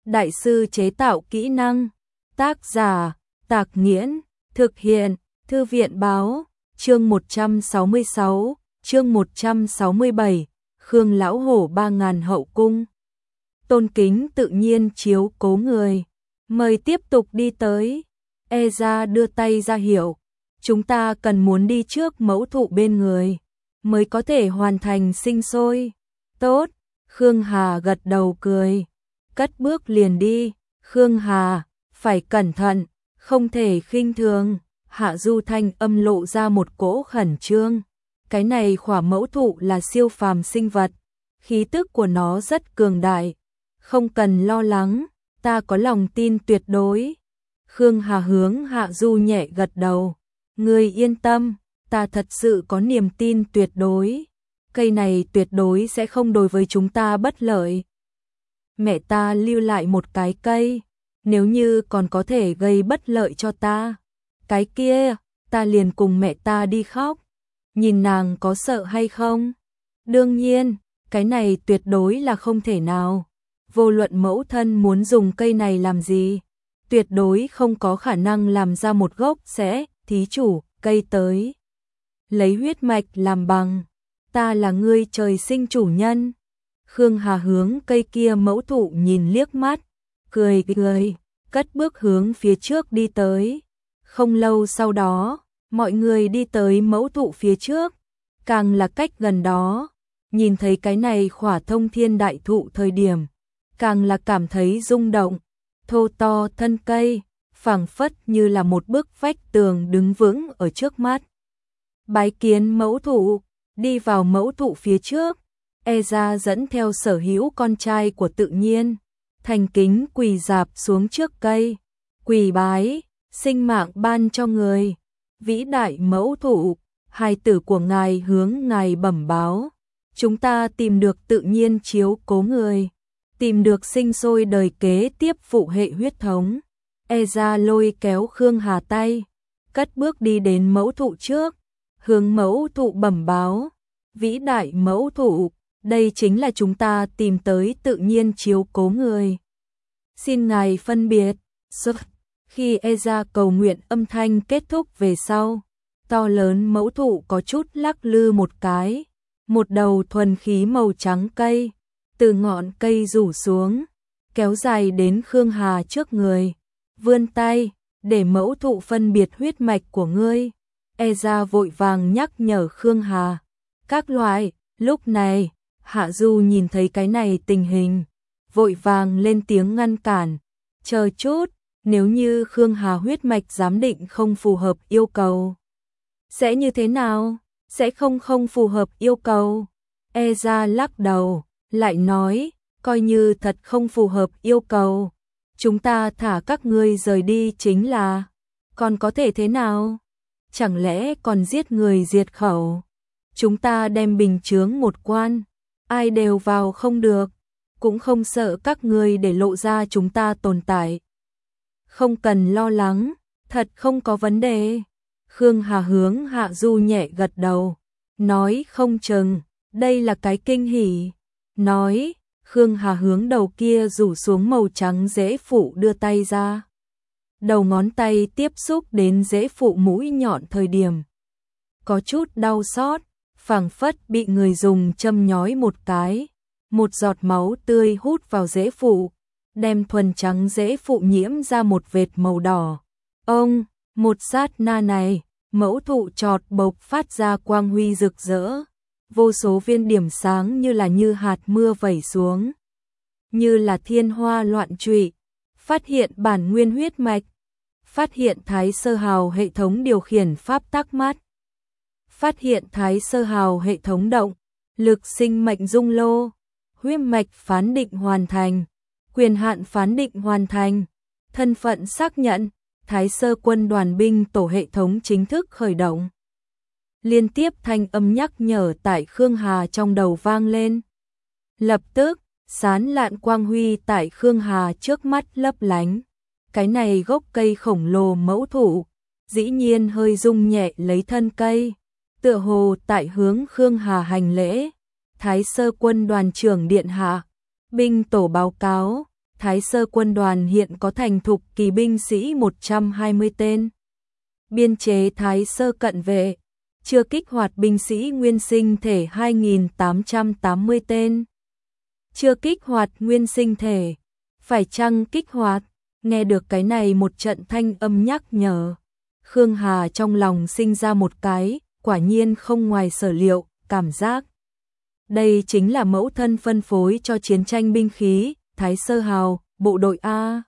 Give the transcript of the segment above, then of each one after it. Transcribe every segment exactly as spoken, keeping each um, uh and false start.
đại sư chế tạo kỹ năng. Tác giả, Tạc Nghiễn, thực hiện, Thư viện Báo, chương một trăm sáu mươi sáu, chương một trăm sáu mươi bảy, Khương Lão Hổ ba ngàn hậu cung. Tôn kính tự nhiên chiếu cố người. Mời tiếp tục đi tới. E ra đưa tay ra hiệu. Chúng ta cần muốn đi trước mẫu thụ bên người, mới có thể hoàn thành sinh sôi. Tốt, Khương Hà gật đầu cười. Cất bước liền đi. Khương Hà, phải cẩn thận, không thể khinh thường. Hạ Du thanh âm lộ ra một cỗ khẩn trương. Cái này khỏa mẫu thụ là siêu phàm sinh vật, khí tức của nó rất cường đại. Không cần lo lắng, ta có lòng tin tuyệt đối. Khương Hà hướng Hạ Du nhẹ gật đầu. Ngươi yên tâm, ta thật sự có niềm tin tuyệt đối. Cây này tuyệt đối sẽ không đối với chúng ta bất lợi. Mẹ ta lưu lại một cái cây, nếu như còn có thể gây bất lợi cho ta, cái kia, ta liền cùng mẹ ta đi khóc. Nhìn nàng có sợ hay không? Đương nhiên, cái này tuyệt đối là không thể nào. Vô luận mẫu thân muốn dùng cây này làm gì, tuyệt đối không có khả năng làm ra một gốc sẽ, thí chủ, cây tới. Lấy huyết mạch làm bằng, ta là ngươi trời sinh chủ nhân. Khương Hà hướng cây kia mẫu thụ nhìn liếc mắt, cười cười, cất bước hướng phía trước đi tới. Không lâu sau đó, mọi người đi tới mẫu thụ phía trước, càng là cách gần đó, nhìn thấy cái này khỏa thông thiên đại thụ thời điểm, càng là cảm thấy rung động. Thô to thân cây, phảng phất như là một bức vách tường đứng vững ở trước mắt. Bái kiến mẫu thụ, đi vào mẫu thụ phía trước, E ra dẫn theo sở hữu con trai của tự nhiên, thành kính quỳ dạp xuống trước cây, quỳ bái, sinh mạng ban cho người. Vĩ đại mẫu thụ, hài tử của ngài hướng ngài bẩm báo, chúng ta tìm được tự nhiên chiếu cố người, tìm được sinh sôi đời kế tiếp phụ hệ huyết thống. E ra lôi kéo Khương Hà tay, cất bước đi đến mẫu thụ trước, hướng mẫu thụ bẩm báo. Vĩ đại mẫu thụ, đây chính là chúng ta tìm tới tự nhiên chiếu cố người. Xin ngài phân biệt. Khi E ra cầu nguyện âm thanh kết thúc về sau, to lớn mẫu thụ có chút lắc lư một cái, một đầu thuần khí màu trắng cây, từ ngọn cây rủ xuống, kéo dài đến Khương Hà trước người, vươn tay, để mẫu thụ phân biệt huyết mạch của ngươi. E ra vội vàng nhắc nhở Khương Hà. Các loại, lúc này, Hạ Du nhìn thấy cái này tình hình, vội vàng lên tiếng ngăn cản. Chờ chút, nếu như Khương Hà huyết mạch giám định không phù hợp yêu cầu, sẽ như thế nào? Sẽ không không phù hợp yêu cầu. E ra lắc đầu, lại nói, coi như thật không phù hợp yêu cầu, chúng ta thả các ngươi rời đi chính là, còn có thể thế nào? Chẳng lẽ còn giết người diệt khẩu? Chúng ta đem bình chướng một quan, ai đều vào không được, cũng không sợ các ngươi để lộ ra chúng ta tồn tại. Không cần lo lắng, thật không có vấn đề. Khương Hà hướng Hạ Du nhẹ gật đầu, nói không chừng, đây là cái kinh hỉ. Nói, Khương Hà hướng đầu kia rủ xuống màu trắng rễ phụ đưa tay ra. Đầu ngón tay tiếp xúc đến rễ phụ mũi nhọn thời điểm, có chút đau xót, phảng phất bị người dùng châm nhói một cái. Một giọt máu tươi hút vào rễ phụ, đem thuần trắng rễ phụ nhiễm ra một vệt màu đỏ. Ông, một sát na này, mẫu thụ chọt bộc phát ra quang huy rực rỡ. Vô số viên điểm sáng như là như hạt mưa vẩy xuống, như là thiên hoa loạn trụy. Phát hiện bản nguyên huyết mạch, phát hiện thái sơ hào hệ thống điều khiển pháp tắc mắt, phát hiện thái sơ hào hệ thống động, lực sinh mệnh dung lô, huyết mạch phán định hoàn thành, quyền hạn phán định hoàn thành, thân phận xác nhận, thái sơ quân đoàn binh tổ hệ thống chính thức khởi động. Liên tiếp thanh âm nhắc nhở tại Khương Hà trong đầu vang lên. Lập tức, sán lạn quang huy tại Khương Hà trước mắt lấp lánh. Cái này gốc cây khổng lồ mẫu thụ, dĩ nhiên hơi rung nhẹ lấy thân cây, tựa hồ tại hướng Khương Hà hành lễ. Thái sơ quân đoàn trưởng điện hạ, binh tổ báo cáo, Thái Sơ quân đoàn hiện có thành thục kỳ binh sĩ một trăm hai mươi tên. Biên chế Thái Sơ cận vệ, chưa kích hoạt binh sĩ nguyên sinh thể hai nghìn tám trăm tám mươi tên. Chưa kích hoạt nguyên sinh thể, phải chăng kích hoạt? Nghe được cái này một trận thanh âm nhắc nhở. Khương Hà trong lòng sinh ra một cái, quả nhiên không ngoài sở liệu, cảm giác. Đây chính là mẫu thân phân phối cho chiến tranh binh khí, Thái Sơ Hào, bộ đội A.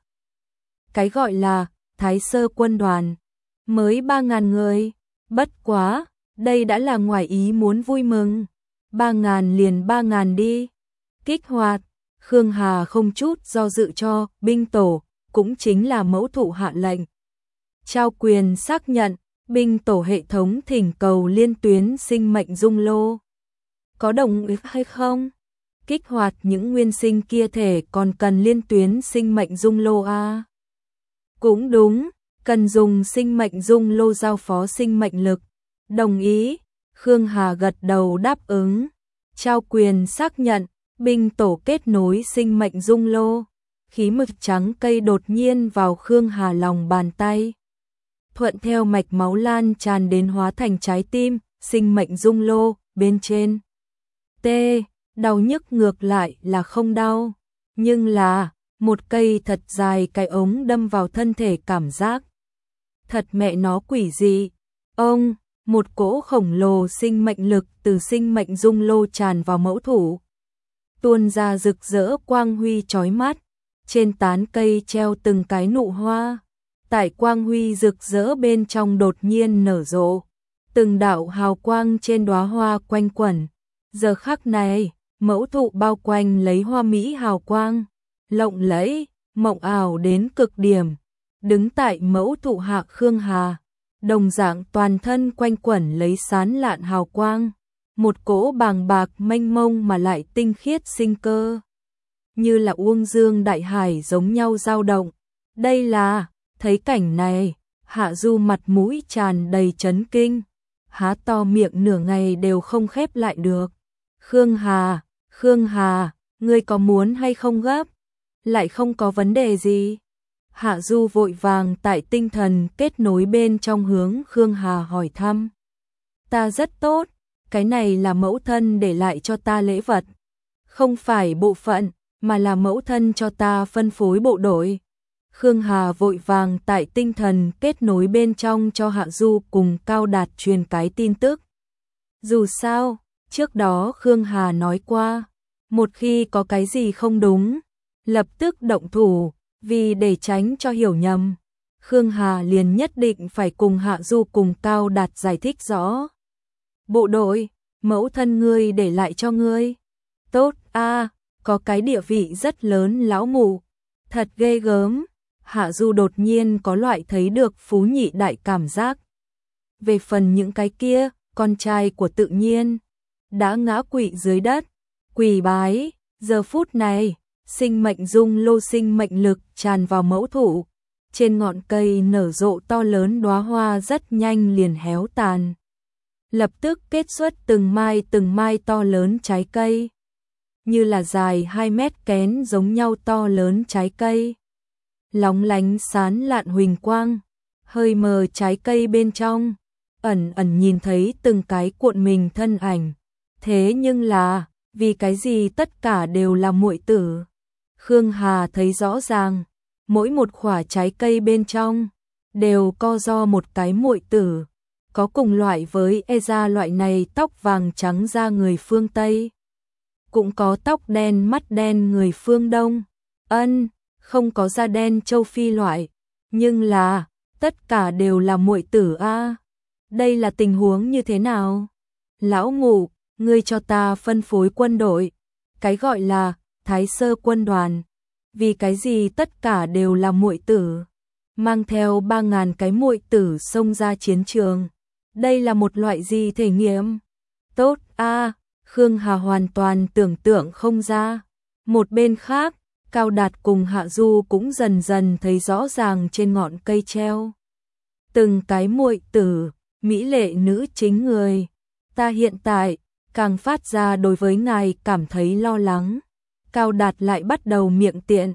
Cái gọi là Thái Sơ quân đoàn, mới ba ngàn người, bất quá, đây đã là ngoài ý muốn vui mừng. ba ngàn liền ba ngàn đi. Kích hoạt, Khương Hà không chút do dự cho, binh tổ, cũng chính là mẫu thụ hạ lệnh. Trao quyền xác nhận, binh tổ hệ thống thỉnh cầu liên tuyến sinh mệnh dung lô. Có đồng ý hay không? Kích hoạt những nguyên sinh kia thể còn cần liên tuyến sinh mệnh dung lô a. Cũng đúng, cần dùng sinh mệnh dung lô giao phó sinh mệnh lực. Đồng ý, Khương Hà gật đầu đáp ứng. Trao quyền xác nhận, binh tổ kết nối sinh mệnh dung lô. Khí mực trắng cây đột nhiên vào Khương Hà lòng bàn tay. Thuận theo mạch máu lan tràn đến hóa thành trái tim, sinh mệnh dung lô, bên trên. T, đau nhức ngược lại là không đau, nhưng là, một cây thật dài cái ống đâm vào thân thể cảm giác. Thật mẹ nó quỷ dị. Ông, một cỗ khổng lồ sinh mệnh lực từ sinh mệnh dung lô tràn vào mẫu thủ. Tuôn ra rực rỡ quang huy chói mắt, trên tán cây treo từng cái nụ hoa. Tại quang huy rực rỡ bên trong đột nhiên nở rộ, từng đạo hào quang trên đóa hoa quanh quẩn. Giờ khắc này, mẫu thụ bao quanh lấy hoa mỹ hào quang, lộng lẫy, mộng ảo đến cực điểm. Đứng tại mẫu thụ hạ Khương Hà, đồng dạng toàn thân quanh quẩn lấy sán lạn hào quang, một cỗ bàng bạc mênh mông mà lại tinh khiết sinh cơ, như là uông dương đại hải giống nhau dao động. Đây là, thấy cảnh này, Hạ Du mặt mũi tràn đầy chấn kinh, há to miệng nửa ngày đều không khép lại được. Khương Hà, Khương Hà, ngươi có muốn hay không gấp? Lại không có vấn đề gì. Hạ Du vội vàng tại tinh thần kết nối bên trong hướng Khương Hà hỏi thăm. Ta rất tốt, cái này là mẫu thân để lại cho ta lễ vật. Không phải bộ phận, mà là mẫu thân cho ta phân phối bộ đội. Khương Hà vội vàng tại tinh thần kết nối bên trong cho Hạ Du cùng Cao Đạt truyền cái tin tức. Dù sao, trước đó Khương Hà nói qua, một khi có cái gì không đúng, lập tức động thủ, vì để tránh cho hiểu nhầm. Khương Hà liền nhất định phải cùng Hạ Du cùng Cao Đạt giải thích rõ. Bộ đội, mẫu thân ngươi để lại cho ngươi. Tốt a, có cái địa vị rất lớn lão mụ, thật ghê gớm. Hạ Du đột nhiên có loại thấy được phú nhị đại cảm giác. Về phần những cái kia, con trai của tự nhiên, đã ngã quỵ dưới đất, quỳ bái. Giờ phút này, sinh mệnh dung lô sinh mệnh lực tràn vào mẫu thụ. Trên ngọn cây nở rộ to lớn đóa hoa rất nhanh liền héo tàn. Lập tức kết xuất từng mai từng mai to lớn trái cây. Như là dài hai mét kén giống nhau to lớn trái cây. Lóng lánh sán lạn huỳnh quang, hơi mờ trái cây bên trong, ẩn ẩn nhìn thấy từng cái cuộn mình thân ảnh. Thế nhưng là, vì cái gì tất cả đều là muội tử? Khương Hà thấy rõ ràng, mỗi một quả trái cây bên trong đều co do một cái muội tử, có cùng loại với Eza loại này tóc vàng trắng da người phương Tây, cũng có tóc đen mắt đen người phương Đông. Ân, không có da đen châu Phi loại, nhưng là tất cả đều là muội tử a. Đây là tình huống như thế nào? Lão ngủ, ngươi cho ta phân phối quân đội, cái gọi là Thái Sơ quân đoàn, vì cái gì tất cả đều là muội tử, mang theo ba ngàn cái muội tử xông ra chiến trường. Đây là một loại gì thể nghiệm? Tốt a, Khương Hà hoàn toàn tưởng tượng không ra. Một bên khác, Cao Đạt cùng Hạ Du cũng dần dần thấy rõ ràng trên ngọn cây treo. Từng cái muội tử, mỹ lệ nữ chính người. Ta hiện tại, càng phát ra đối với ngài cảm thấy lo lắng. Cao Đạt lại bắt đầu miệng tiện.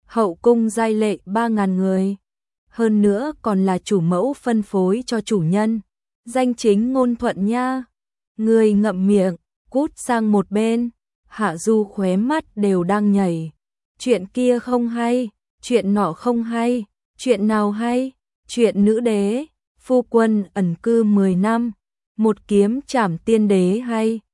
hậu cung giai lệ ba ngàn người. Hơn nữa còn là chủ mẫu phân phối cho chủ nhân. Danh chính ngôn thuận nha. Người ngậm miệng, cút sang một bên. Hạ Du khóe mắt đều đang nhảy. Chuyện kia không hay, chuyện nọ không hay, chuyện nào hay? Chuyện nữ đế, phu quân ẩn cư mười năm, một kiếm trảm tiên đế hay?